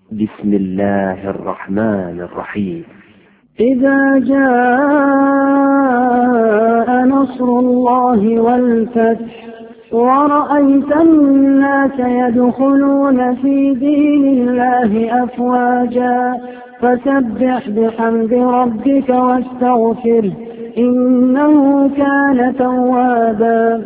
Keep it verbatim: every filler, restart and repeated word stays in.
بسم الله الرحمن الرحيم. إذا جاء نصر الله والفتح ورأيت الناس يدخلون في دين الله أفواجا فسبح بحمد ربك واستغفره إنه كان توابا.